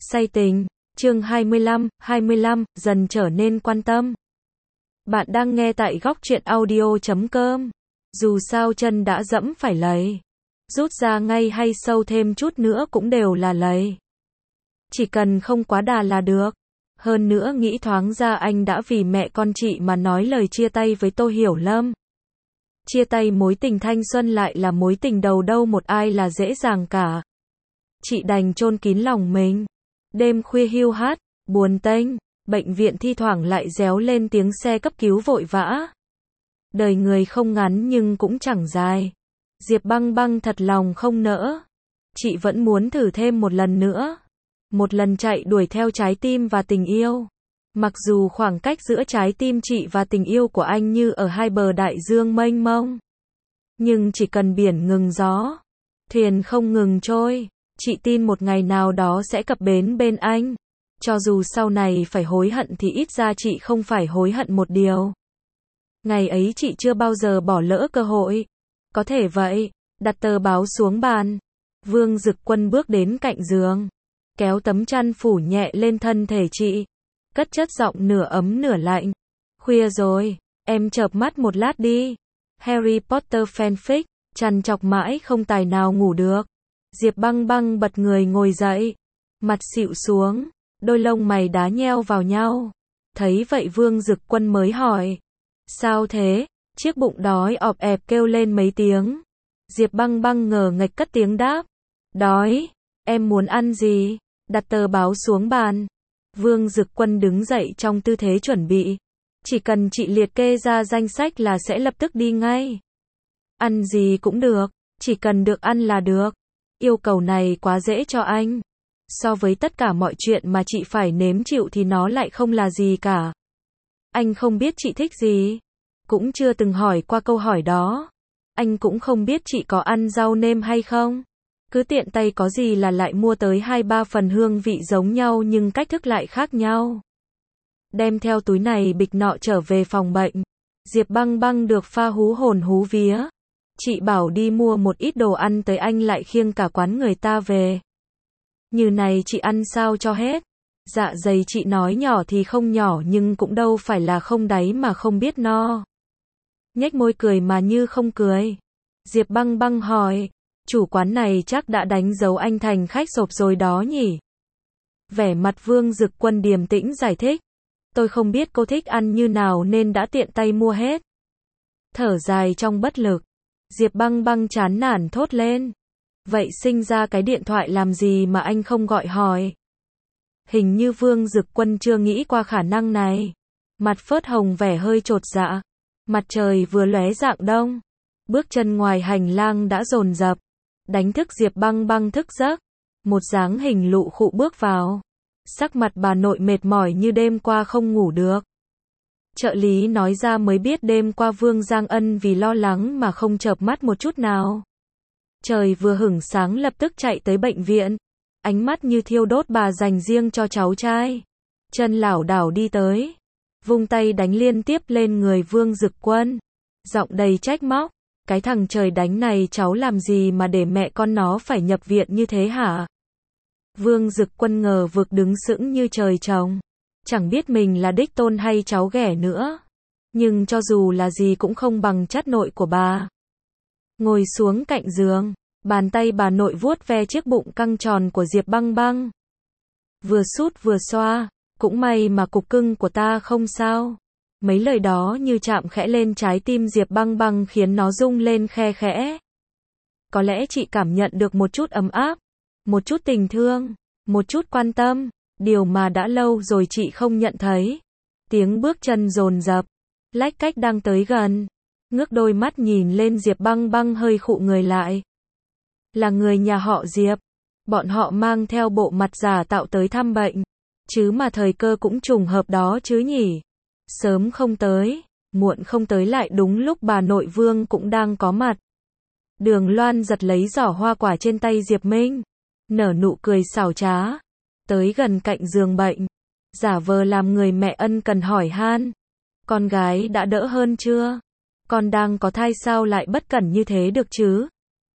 Say tình, chương 25, dần trở nên quan tâm. Bạn đang nghe tại góc truyện audio.com. Dù sao chân đã dẫm phải lấy. Rút ra ngay hay sâu thêm chút nữa cũng đều là lấy. Chỉ cần không quá đà là được. Hơn nữa nghĩ thoáng ra anh đã vì mẹ con chị mà nói lời chia tay với Tô Hiểu Lâm. Chia tay mối tình thanh xuân lại là mối tình đầu đâu một ai là dễ dàng cả. Chị đành chôn kín lòng mình. Đêm khuya hiu hắt, buồn tênh, bệnh viện thi thoảng lại réo lên tiếng xe cấp cứu vội vã. Đời người không ngắn nhưng cũng chẳng dài. Diệp Băng Băng thật lòng không nỡ. Chị vẫn muốn thử thêm một lần nữa. Một lần chạy đuổi theo trái tim và tình yêu. Mặc dù khoảng cách giữa trái tim chị và tình yêu của anh như ở hai bờ đại dương mênh mông. Nhưng chỉ cần biển ngừng gió, thuyền không ngừng trôi, chị tin một ngày nào đó sẽ cập bến bên anh. Cho dù sau này phải hối hận thì ít ra chị không phải hối hận một điều. Ngày ấy chị chưa bao giờ bỏ lỡ cơ hội. Có thể vậy, đặt tờ báo xuống bàn. Vương Dực Quân bước đến cạnh giường, kéo tấm chăn phủ nhẹ lên thân thể chị. Cất chất giọng nửa ấm nửa lạnh. Khuya rồi, em chợp mắt một lát đi. Harry Potter fanfic, trằn trọc mãi không tài nào ngủ được. Diệp Băng Băng bật người ngồi dậy, mặt xịu xuống, đôi lông mày đá nheo vào nhau. Thấy vậy Vương Dực Quân mới hỏi. Sao thế? Chiếc bụng đói ọp ẹp kêu lên mấy tiếng. Diệp Băng Băng ngờ nghệch cất tiếng đáp. Đói, em muốn ăn gì? Đặt tờ báo xuống bàn. Vương Dực Quân đứng dậy trong tư thế chuẩn bị. Chỉ cần chị liệt kê ra danh sách là sẽ lập tức đi ngay. Ăn gì cũng được, chỉ cần được ăn là được. Yêu cầu này quá dễ cho anh. So với tất cả mọi chuyện mà chị phải nếm chịu thì nó lại không là gì cả. Anh không biết chị thích gì. Cũng chưa từng hỏi qua câu hỏi đó. Anh cũng không biết chị có ăn rau nêm hay không. Cứ tiện tay có gì là lại mua tới 2-3 phần hương vị giống nhau nhưng cách thức lại khác nhau. Đem theo túi này bịch nọ trở về phòng bệnh. Diệp Băng Băng được pha hú hồn hú vía. Chị bảo đi mua một ít đồ ăn tới anh lại khiêng cả quán người ta về. Như này chị ăn sao cho hết. Dạ dày chị nói nhỏ thì không nhỏ nhưng cũng đâu phải là không đáy mà không biết no. Nhếch môi cười mà như không cười. Diệp Băng Băng hỏi. Chủ quán này chắc đã đánh dấu anh thành khách sộp rồi đó nhỉ? Vẻ mặt Vương Dực Quân điềm tĩnh giải thích. Tôi không biết cô thích ăn như nào nên đã tiện tay mua hết. Thở dài trong bất lực. Diệp Băng Băng chán nản thốt lên. Vậy sinh ra cái điện thoại làm gì mà anh không gọi hỏi? Hình như Vương Dực Quân chưa nghĩ qua khả năng này. Mặt phớt hồng vẻ hơi chột dạ. Mặt trời vừa lóe rạng đông. Bước chân ngoài hành lang đã dồn dập. Đánh thức Diệp Băng Băng thức giấc. Một dáng hình lụ khụ bước vào. Sắc mặt bà nội mệt mỏi như đêm qua không ngủ được. Trợ lý nói ra mới biết đêm qua Vương Giang Ân vì lo lắng mà không chợp mắt một chút nào. Trời vừa hửng sáng lập tức chạy tới bệnh viện. Ánh mắt như thiêu đốt bà dành riêng cho cháu trai. Chân lảo đảo đi tới. Vung tay đánh liên tiếp lên người Vương Dực Quân. Giọng đầy trách móc. Cái thằng trời đánh này cháu làm gì mà để mẹ con nó phải nhập viện như thế hả? Vương Dực Quân ngờ vực đứng sững như trời trồng. Chẳng biết mình là đích tôn hay cháu ghẻ nữa. Nhưng cho dù là gì cũng không bằng chất nội của bà. Ngồi xuống cạnh giường. Bàn tay bà nội vuốt ve chiếc bụng căng tròn của Diệp Băng Băng. Vừa sút vừa xoa. Cũng may mà cục cưng của ta không sao. Mấy lời đó như chạm khẽ lên trái tim Diệp Băng Băng khiến nó rung lên khe khẽ. Có lẽ chị cảm nhận được một chút ấm áp. Một chút tình thương. Một chút quan tâm. Điều mà đã lâu rồi chị không nhận thấy. Tiếng bước chân dồn dập. Lách cách đang tới gần. Ngước đôi mắt nhìn lên Diệp Băng Băng hơi khụ người lại. Là người nhà họ Diệp. Bọn họ mang theo bộ mặt giả tạo tới thăm bệnh. Chứ mà thời cơ cũng trùng hợp đó chứ nhỉ. Sớm không tới, muộn không tới lại đúng lúc bà nội Vương cũng đang có mặt. Đường Loan giật lấy giỏ hoa quả trên tay Diệp Minh. Nở nụ cười xảo trá. Tới gần cạnh giường bệnh. Giả vờ làm người mẹ ân cần hỏi han. Con gái đã đỡ hơn chưa? Con đang có thai sao lại bất cẩn như thế được chứ?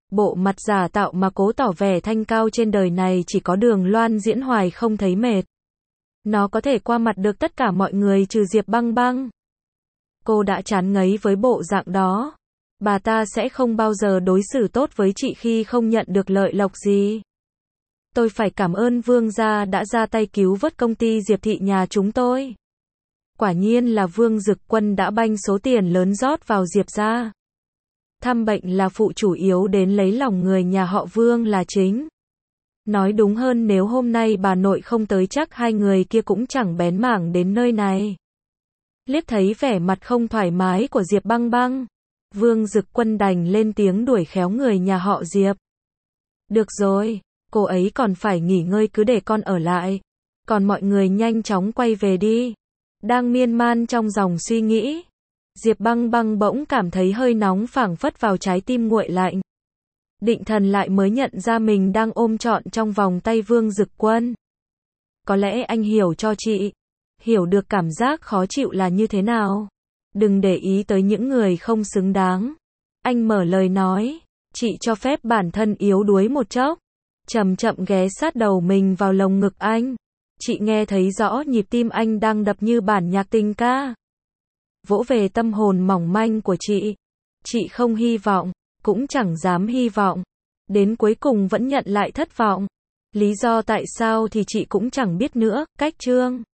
Bộ mặt giả tạo mà cố tỏ vẻ thanh cao trên đời này chỉ có Đường Loan diễn hoài không thấy mệt. Nó có thể qua mặt được tất cả mọi người trừ Diệp Băng Băng. Cô đã chán ngấy với bộ dạng đó. Bà ta sẽ không bao giờ đối xử tốt với chị khi không nhận được lợi lộc gì. Tôi phải cảm ơn Vương gia đã ra tay cứu vớt công ty Diệp Thị nhà chúng tôi. Quả nhiên là Vương Dực Quân đã banh số tiền lớn rót vào Diệp gia. Thăm bệnh là phụ, chủ yếu đến lấy lòng người nhà họ Vương là chính. Nói đúng hơn, nếu hôm nay bà nội không tới chắc hai người kia cũng chẳng bén mảng đến nơi này. Liếc thấy vẻ mặt không thoải mái của Diệp Băng Băng, Vương Dực Quân đành lên tiếng đuổi khéo người nhà họ Diệp. Được rồi, cô ấy còn phải nghỉ ngơi, cứ để con ở lại. Còn mọi người nhanh chóng quay về đi. Đang miên man trong dòng suy nghĩ, Diệp Băng Băng bỗng cảm thấy hơi nóng phảng phất vào trái tim nguội lạnh. Định thần lại mới nhận ra mình đang ôm trọn trong vòng tay Vương Dực Quân. Có lẽ anh hiểu cho chị. Hiểu được cảm giác khó chịu là như thế nào. Đừng để ý tới những người không xứng đáng. Anh mở lời nói. Chị cho phép bản thân yếu đuối một chốc. Chậm chậm ghé sát đầu mình vào lồng ngực anh. Chị nghe thấy rõ nhịp tim anh đang đập như bản nhạc tình ca. Vỗ về tâm hồn mỏng manh của chị. Chị không hy vọng, cũng chẳng dám hy vọng. Đến cuối cùng vẫn nhận lại thất vọng. Lý do tại sao thì chị cũng chẳng biết nữa. Cách chương